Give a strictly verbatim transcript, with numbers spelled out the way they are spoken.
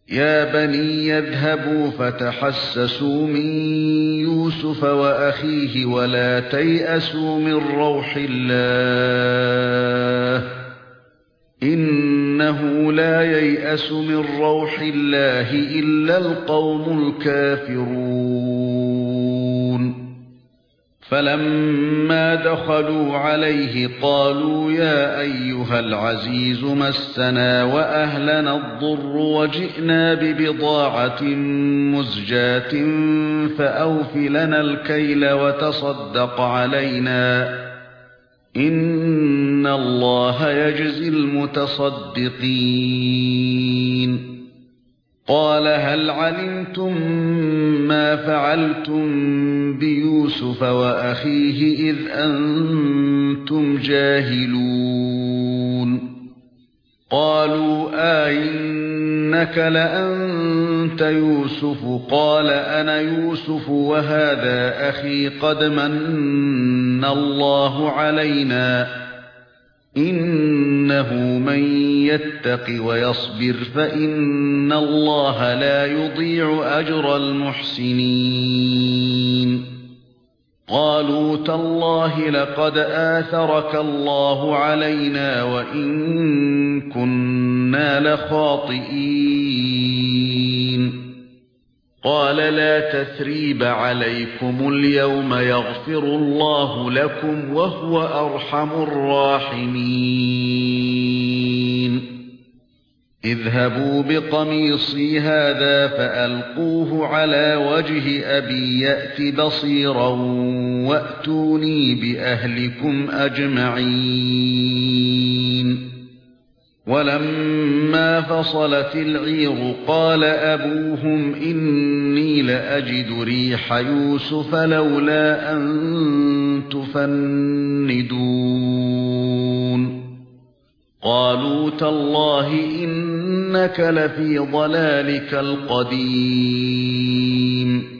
يا بني يذهبوا فتحسسوا من يوسف وأخيه ولا تيأسوا من روح الله إنه لا ييأس من روح الله إلا القوم الكافرون فلما دخلوا عليه قالوا يا أيها العزيز مسنا وأهلنا الضر وجئنا ببضاعة مزجاة فأوف لنا الكيل وتصدق علينا إن الله يجزي المتصدقين قال هل علمتم ما فعلتم بيوسف وأخيه إذ أنتم جاهلون قالوا أئنك لأنت يوسف قال أنا يوسف وهذا أخي قد من الله علينا إنه من يتق ويصبر فإن الله لا يضيع أجر المحسنين قالوا تالله لقد آثرك الله علينا وإن كنا لخاطئين قال لا تثريب عليكم اليوم يغفر الله لكم وهو أرحم الراحمين اذهبوا بقميصي هذا فألقوه على وجه أبي يأت بصيرا وأتوني بأهلكم أجمعين ولما فصلت العير قال أبوهم إني لأجد ريح يوسف لولا أن تفندون قالوا تالله إنك لفي ضلالك القديم